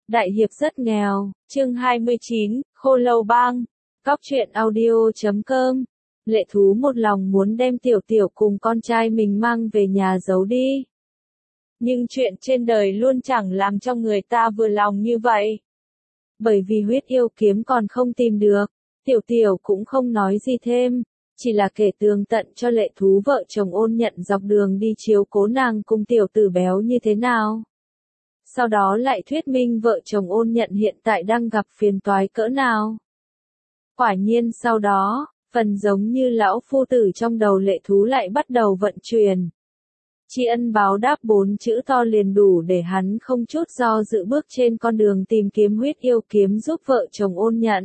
Đại hiệp rất nghèo, chương 29, Khô Lâu Bang, Cóc truyện audio.com. Lệ Thú một lòng muốn đem Tiểu Tiểu cùng con trai mình mang về nhà giấu đi. Nhưng chuyện trên đời luôn chẳng làm cho người ta vừa lòng như vậy. Bởi vì huyết yêu kiếm còn không tìm được, Tiểu Tiểu cũng không nói gì thêm, chỉ là kể tường tận cho Lệ Thú vợ chồng Ôn Nhận dọc đường đi chiếu cố nàng cùng tiểu tử béo như thế nào. Sau đó lại thuyết minh vợ chồng Ôn Nhận hiện tại đang gặp phiền toái cỡ nào. Quả nhiên sau đó, phần giống như lão phu tử trong đầu Lệ Thú lại bắt đầu vận chuyển. Tri ân báo đáp 4 chữ to liền đủ để hắn không chút do dự bước trên con đường tìm kiếm huyết yêu kiếm giúp vợ chồng Ôn Nhận.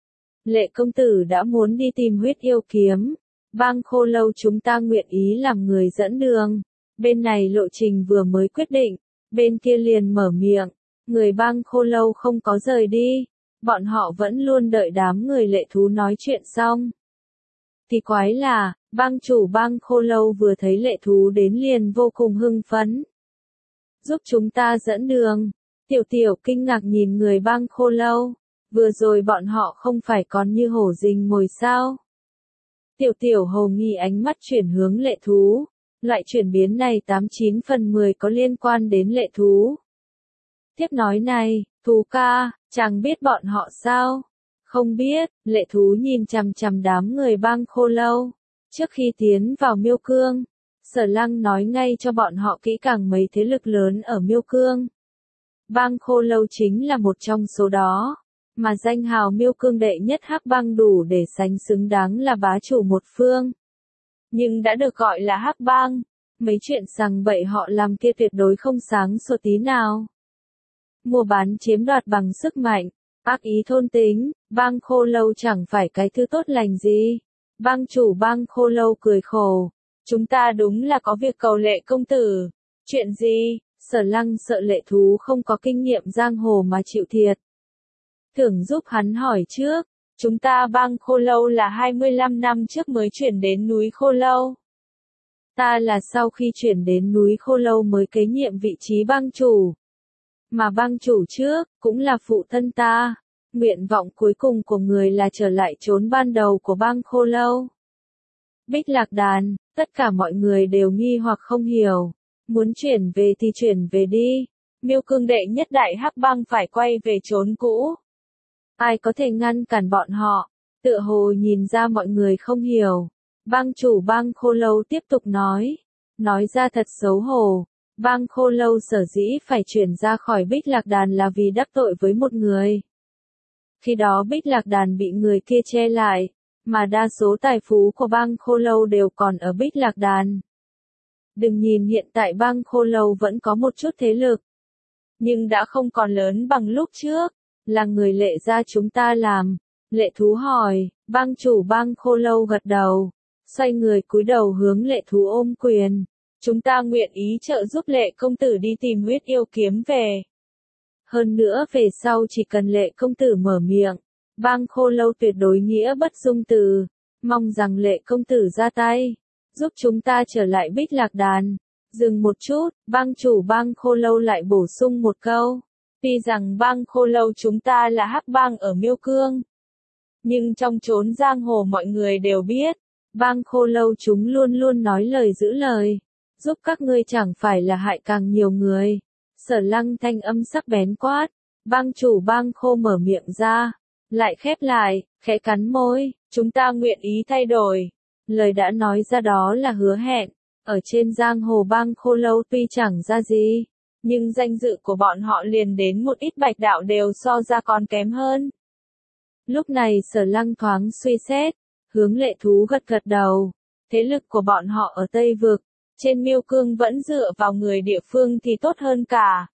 Lệ công tử đã muốn đi tìm huyết yêu kiếm, Bang Khô Lâu chúng ta nguyện ý làm người dẫn đường. Bên này lộ trình vừa mới quyết định, bên kia liền mở miệng, người Bang Khô Lâu không có rời đi, bọn họ vẫn luôn đợi đám người Lệ Thú nói chuyện xong. Thì quái là, bang chủ Bang Khô Lâu vừa thấy Lệ Thú đến liền vô cùng hưng phấn. Giúp chúng ta dẫn đường. Tiểu Tiểu kinh ngạc nhìn người Bang Khô Lâu, vừa rồi bọn họ không phải còn như hổ rình mồi sao? Tiểu Tiểu hồ nghi ánh mắt chuyển hướng Lệ Thú, loại chuyển biến này 89 phần 10 có liên quan đến Lệ Thú. Tiếp nói này, Thú ca, chàng biết bọn họ sao? Không biết, Lệ Thú nhìn chằm chằm đám người Bang Khô Lâu. Trước khi tiến vào Miêu Cương, Sở Lăng nói ngay cho bọn họ kỹ càng mấy thế lực lớn ở Miêu Cương. Bang Khô Lâu chính là một trong số đó, mà danh hào Miêu Cương đệ nhất Hắc Bang đủ để sánh xứng đáng là bá chủ một phương. Nhưng đã được gọi là Hắc Bang, mấy chuyện sằng bậy họ làm kia tuyệt đối không sáng sủa tí nào. Mua bán chiếm đoạt bằng sức mạnh, ác ý thôn tính, Bang Khô Lâu chẳng phải cái thứ tốt lành gì. Bang chủ Bang Khô Lâu cười khổ, chúng ta đúng là có việc cầu Lệ công tử. Chuyện gì? Sở Lăng sợ Lệ Thú không có kinh nghiệm giang hồ mà chịu thiệt. Tưởng giúp hắn hỏi trước, chúng ta Bang Khô Lâu là 25 năm trước mới chuyển đến núi Khô Lâu. Ta là sau khi chuyển đến núi Khô Lâu mới kế nhiệm vị trí bang chủ. Mà bang chủ trước, cũng là phụ thân ta. Nguyện vọng cuối cùng của người là trở lại chốn ban đầu của Bang Khô Lâu. Bích Lạc Đàn, tất cả mọi người đều nghi hoặc không hiểu. Muốn chuyển về thì chuyển về đi. Miêu Cương đệ nhất đại Hắc Bang phải quay về chốn cũ. Ai có thể ngăn cản bọn họ? Tựa hồ nhìn ra mọi người không hiểu. Bang chủ Bang Khô Lâu tiếp tục nói ra thật xấu hổ. Bang Khô Lâu sở dĩ phải chuyển ra khỏi Bích Lạc Đàn là vì đắc tội với một người. Khi đó Bích Lạc Đàn bị người kia che lại, mà đa số tài phú của Bang Khô Lâu đều còn ở Bích Lạc Đàn. Đừng nhìn hiện tại Bang Khô Lâu vẫn có một chút thế lực, nhưng đã không còn lớn bằng lúc trước, là người Lệ gia chúng ta làm. Lệ Thú hỏi, bang chủ Bang Khô Lâu gật đầu, xoay người cúi đầu hướng Lệ Thú ôm quyền. Chúng ta nguyện ý trợ giúp Lệ công tử đi tìm huyết yêu kiếm về. Hơn nữa về sau chỉ cần Lệ công tử mở miệng, Bang Khô Lâu tuyệt đối nghĩa bất dung từ, mong rằng Lệ công tử ra tay, giúp chúng ta trở lại Bích Lạc Đàn. Dừng một chút, bang chủ Bang Khô Lâu lại bổ sung một câu, tuy rằng Bang Khô Lâu chúng ta là Hắc Bang ở Miêu Cương, nhưng trong chốn giang hồ mọi người đều biết, Bang Khô Lâu chúng luôn luôn nói lời giữ lời, giúp các ngươi chẳng phải là hại càng nhiều người. Sở Lăng thanh âm sắc bén quát, bang chủ Bang Khô mở miệng ra, lại khép lại, khẽ cắn môi, chúng ta nguyện ý thay đổi. Lời đã nói ra đó là hứa hẹn, ở trên giang hồ Bang Khô Lâu tuy chẳng ra gì, nhưng danh dự của bọn họ liền đến một ít bạch đạo đều so ra còn kém hơn. Lúc này Sở Lăng thoáng suy xét, hướng Lệ Thú gật gật đầu, thế lực của bọn họ ở Tây Vực, trên Miêu Cương vẫn dựa vào người địa phương thì tốt hơn cả.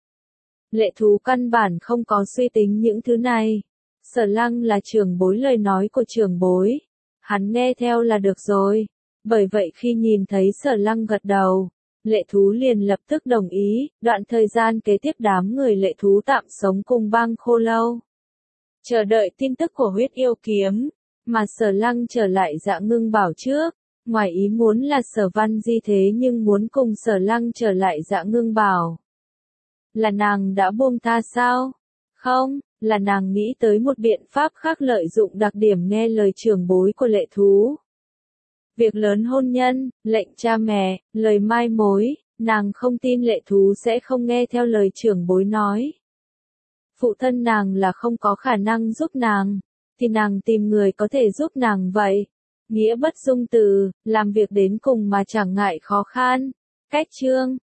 Lệ Thú căn bản không có suy tính những thứ này. Sở Lăng là trưởng bối, lời nói của trưởng bối, hắn nghe theo là được rồi. Bởi vậy khi nhìn thấy Sở Lăng gật đầu, Lệ Thú liền lập tức đồng ý. Đoạn thời gian kế tiếp đám người Lệ Thú tạm sống cùng Bang Khô Lâu, chờ đợi tin tức của huyết yêu kiếm, mà Sở Lăng trở lại Dạ Ngưng Bảo trước. Ngoài ý muốn là Sở Văn Di thế nhưng muốn cùng Sở Lăng trở lại Dạ Ngưng Bảo. Là nàng đã buông tha sao? Không, là nàng nghĩ tới một biện pháp khác lợi dụng đặc điểm nghe lời trưởng bối của Lệ Thú. Việc lớn hôn nhân, lệnh cha mẹ, lời mai mối, nàng không tin Lệ Thú sẽ không nghe theo lời trưởng bối nói. Phụ thân nàng là không có khả năng giúp nàng, thì nàng tìm người có thể giúp nàng vậy. Nghĩa bất dung từ, làm việc đến cùng mà chẳng ngại khó khăn. Cách chương